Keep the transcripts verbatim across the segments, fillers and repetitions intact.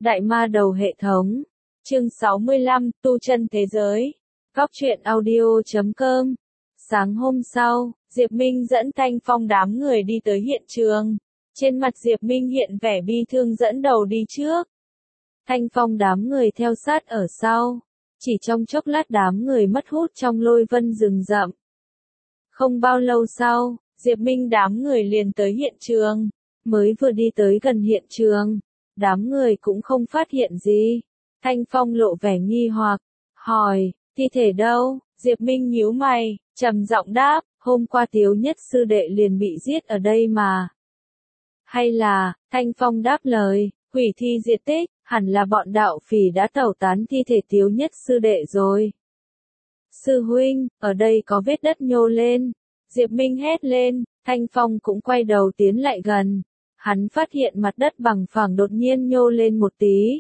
Đại ma đầu hệ thống. Chương sáu mươi lăm, tu chân thế giới. Góc truyện audio chấm com. Sáng hôm sau, Diệp Minh dẫn Thanh Phong đám người đi tới hiện trường. Trên mặt Diệp Minh hiện vẻ bi thương dẫn đầu đi trước. Thanh Phong đám người theo sát ở sau. Chỉ trong chốc lát đám người mất hút trong lôi vân rừng rậm. Không bao lâu sau, Diệp Minh đám người liền tới hiện trường. Mới vừa đi tới gần hiện trường, đám người cũng không phát hiện gì. Thanh Phong lộ vẻ nghi hoặc, hỏi, thi thể đâu? Diệp Minh nhíu mày, trầm giọng đáp, hôm qua Tiếu Nhất sư đệ liền bị giết ở đây mà. Hay là, Thanh Phong đáp lời, hủy thi diệt tích, hẳn là bọn đạo phỉ đã tẩu tán thi thể Tiếu Nhất sư đệ rồi. Sư huynh, ở đây có vết đất nhô lên. Diệp Minh hét lên, Thanh Phong cũng quay đầu tiến lại gần. Hắn phát hiện mặt đất bằng phẳng đột nhiên nhô lên một tí.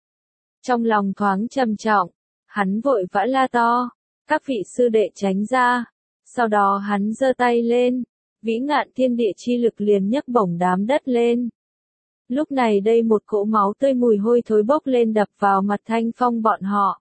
Trong lòng thoáng trầm trọng, hắn vội vã la to, các vị sư đệ tránh ra. Sau đó hắn giơ tay lên, vĩ ngạn thiên địa chi lực liền nhấc bổng đám đất lên. Lúc này đây một cỗ máu tươi mùi hôi thối bốc lên đập vào mặt Thanh Phong bọn họ.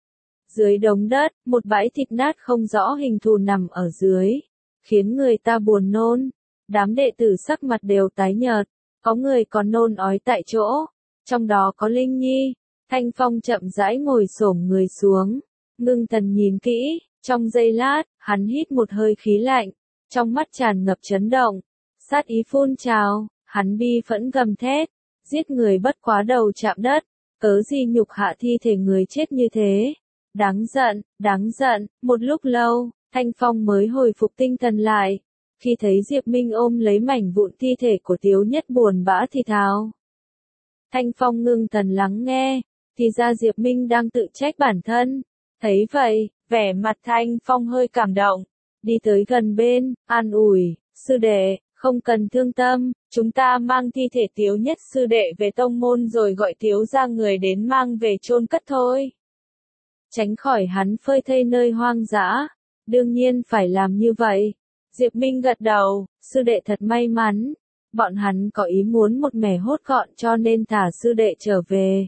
Dưới đống đất, một bãi thịt nát không rõ hình thù nằm ở dưới, khiến người ta buồn nôn. Đám đệ tử sắc mặt đều tái nhợt, có người còn nôn ói tại chỗ, trong đó có Linh Nhi. Thanh Phong chậm rãi ngồi xổm người xuống, ngưng thần nhìn kỹ, trong giây lát, hắn hít một hơi khí lạnh, trong mắt tràn ngập chấn động, sát ý phun trào, hắn bi phẫn gầm thét, giết người bất quá đầu chạm đất, cớ gì nhục hạ thi thể người chết như thế, đáng giận, đáng giận. Một lúc lâu, Thanh Phong mới hồi phục tinh thần lại. Khi thấy Diệp Minh ôm lấy mảnh vụn thi thể của Tiếu Nhất buồn bã thì thào. Thanh Phong ngưng thần lắng nghe, thì ra Diệp Minh đang tự trách bản thân. Thấy vậy, vẻ mặt Thanh Phong hơi cảm động, đi tới gần bên, an ủi, sư đệ, không cần thương tâm, chúng ta mang thi thể Tiếu Nhất sư đệ về tông môn rồi gọi Tiếu ra người đến mang về chôn cất thôi. Tránh khỏi hắn phơi thây nơi hoang dã, đương nhiên phải làm như vậy. Diệp Minh gật đầu, sư đệ thật may mắn, bọn hắn có ý muốn một mẻ hốt gọn cho nên thả sư đệ trở về.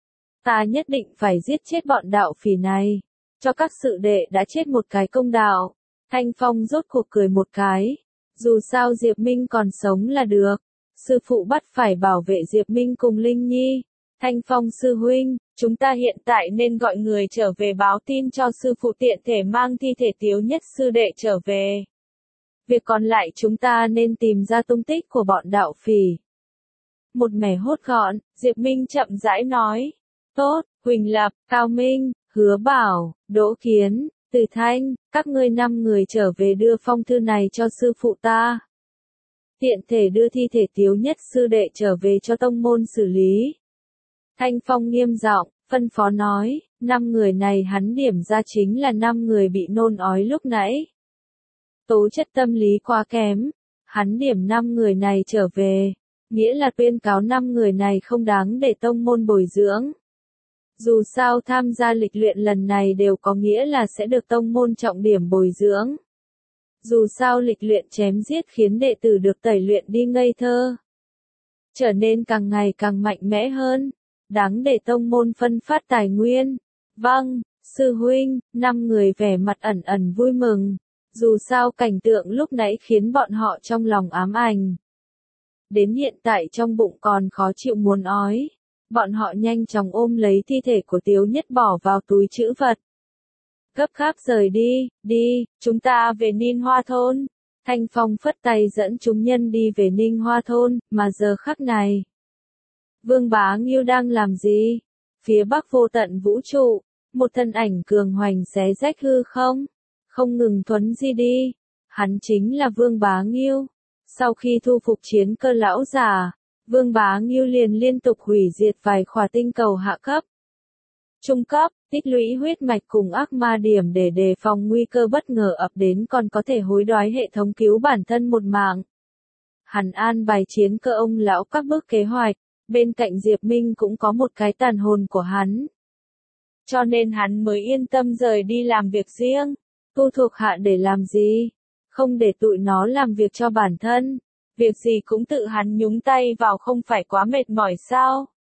Ta nhất định phải giết chết bọn đạo phỉ này, cho các sư đệ đã chết một cái công đạo. Thanh Phong rốt cuộc cười một cái, dù sao Diệp Minh còn sống là được, sư phụ bắt phải bảo vệ Diệp Minh cùng Linh Nhi. Thanh Phong sư huynh, chúng ta hiện tại nên gọi người trở về báo tin cho sư phụ tiện thể mang thi thể Tiếu Nhất sư đệ trở về. Việc còn lại chúng ta nên tìm ra tung tích của bọn đạo phỉ. Một mẻ hốt gọn, Diệp Minh chậm rãi nói. Tốt, Huỳnh Lập, Cao Minh, Hứa Bảo, Đỗ Kiến, Từ Thanh, các ngươi năm người trở về đưa phong thư này cho sư phụ ta. Tiện thể đưa thi thể Tiếu Nhất sư đệ trở về cho tông môn xử lý. Thanh Phong nghiêm giọng, phân phó nói, năm người này hắn điểm ra chính là năm người bị nôn ói lúc nãy. Tố chất tâm lý quá kém, hắn điểm năm người này trở về, nghĩa là tuyên cáo năm người này không đáng để tông môn bồi dưỡng. Dù sao tham gia lịch luyện lần này đều có nghĩa là sẽ được tông môn trọng điểm bồi dưỡng. Dù sao lịch luyện chém giết khiến đệ tử được tẩy luyện đi ngây thơ, trở nên càng ngày càng mạnh mẽ hơn, đáng để tông môn phân phát tài nguyên. Vâng, sư huynh. Năm người vẻ mặt ẩn ẩn vui mừng. Dù sao cảnh tượng lúc nãy khiến bọn họ trong lòng ám ảnh. Đến hiện tại trong bụng còn khó chịu muốn ói. Bọn họ nhanh chóng ôm lấy thi thể của Tiếu Nhất bỏ vào túi trữ vật. Gấp gáp rời đi, đi, chúng ta về Ninh Hoa Thôn. Thanh Phong phất tay dẫn chúng nhân đi về Ninh Hoa Thôn, mà giờ khắc này. Vương Bá Nghiêu đang làm gì? Phía bắc vô tận vũ trụ, một thân ảnh cường hoành xé rách hư không? Không ngừng thuấn di đi, hắn chính là Vương Bá Nghiêu. Sau khi thu phục chiến cơ lão già, Vương Bá Nghiêu liền liên tục hủy diệt vài khỏa tinh cầu hạ cấp, trung cấp, tích lũy huyết mạch cùng ác ma điểm để đề phòng nguy cơ bất ngờ ập đến, còn có thể hối đoái hệ thống cứu bản thân một mạng. Hắn an bài chiến cơ ông lão các bước kế hoạch, bên cạnh Diệp Minh cũng có một cái tàn hồn của hắn. Cho nên hắn mới yên tâm rời đi làm việc riêng. Tu thuộc hạ để làm gì? Không để tụi nó làm việc cho bản thân. Việc gì cũng tự hắn nhúng tay vào không phải quá mệt mỏi sao?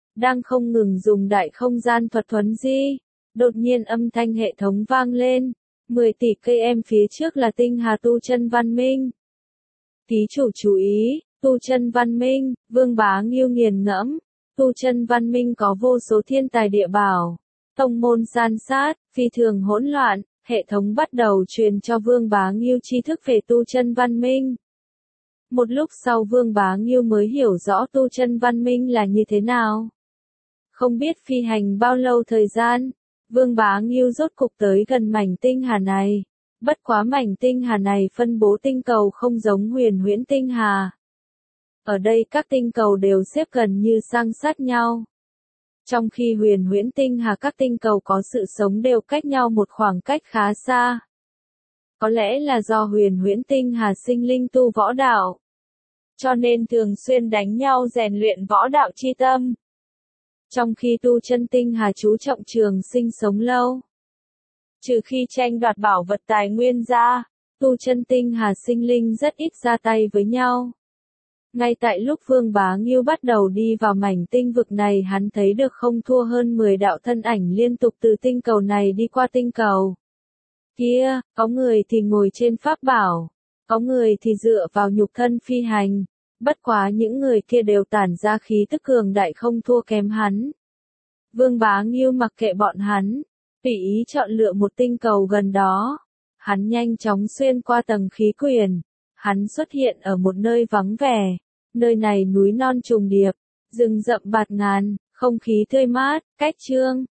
đang không ngừng dùng đại không gian thuật thuấn di. Đột nhiên âm thanh hệ thống vang lên, mười tỷ cây em phía trước là tinh hà tu chân văn minh. Ký chủ chú ý, tu chân văn minh, Vương Bá Nghiêu nghiền ngẫm, tu chân văn minh có vô số thiên tài địa bảo, tông môn san sát, phi thường hỗn loạn, hệ thống bắt đầu truyền cho Vương Bá Nghiêu tri thức về tu chân văn minh. Một lúc sau Vương Bá Nghiêu mới hiểu rõ tu chân văn minh là như thế nào. Không biết phi hành bao lâu thời gian, Vương Bá Nghiêu rốt cục tới gần mảnh tinh hà này. Bất quá mảnh tinh hà này phân bố tinh cầu không giống huyền huyễn tinh hà. Ở đây các tinh cầu đều xếp gần như san sát nhau. Trong khi huyền huyễn tinh hà các tinh cầu có sự sống đều cách nhau một khoảng cách khá xa. Có lẽ là do huyền huyễn tinh hà sinh linh tu võ đạo, cho nên thường xuyên đánh nhau rèn luyện võ đạo chi tâm. Trong khi tu chân tinh hà chú trọng trường sinh sống lâu. Trừ khi tranh đoạt bảo vật tài nguyên ra, tu chân tinh hà sinh linh rất ít ra tay với nhau. Ngay tại lúc Vương Bá Nghiêu bắt đầu đi vào mảnh tinh vực này, hắn thấy được không thua hơn mười đạo thân ảnh liên tục từ tinh cầu này đi qua tinh cầu kia, có người thì ngồi trên pháp bảo, có người thì dựa vào nhục thân phi hành, bất quá những người kia đều tản ra khí tức cường đại không thua kém hắn. Vương Bá Nghiêu mặc kệ bọn hắn, tùy ý chọn lựa một tinh cầu gần đó. Hắn nhanh chóng xuyên qua tầng khí quyển. Hắn xuất hiện ở một nơi vắng vẻ. Nơi này núi non trùng điệp, rừng rậm bạt ngàn, không khí tươi mát, cách chương.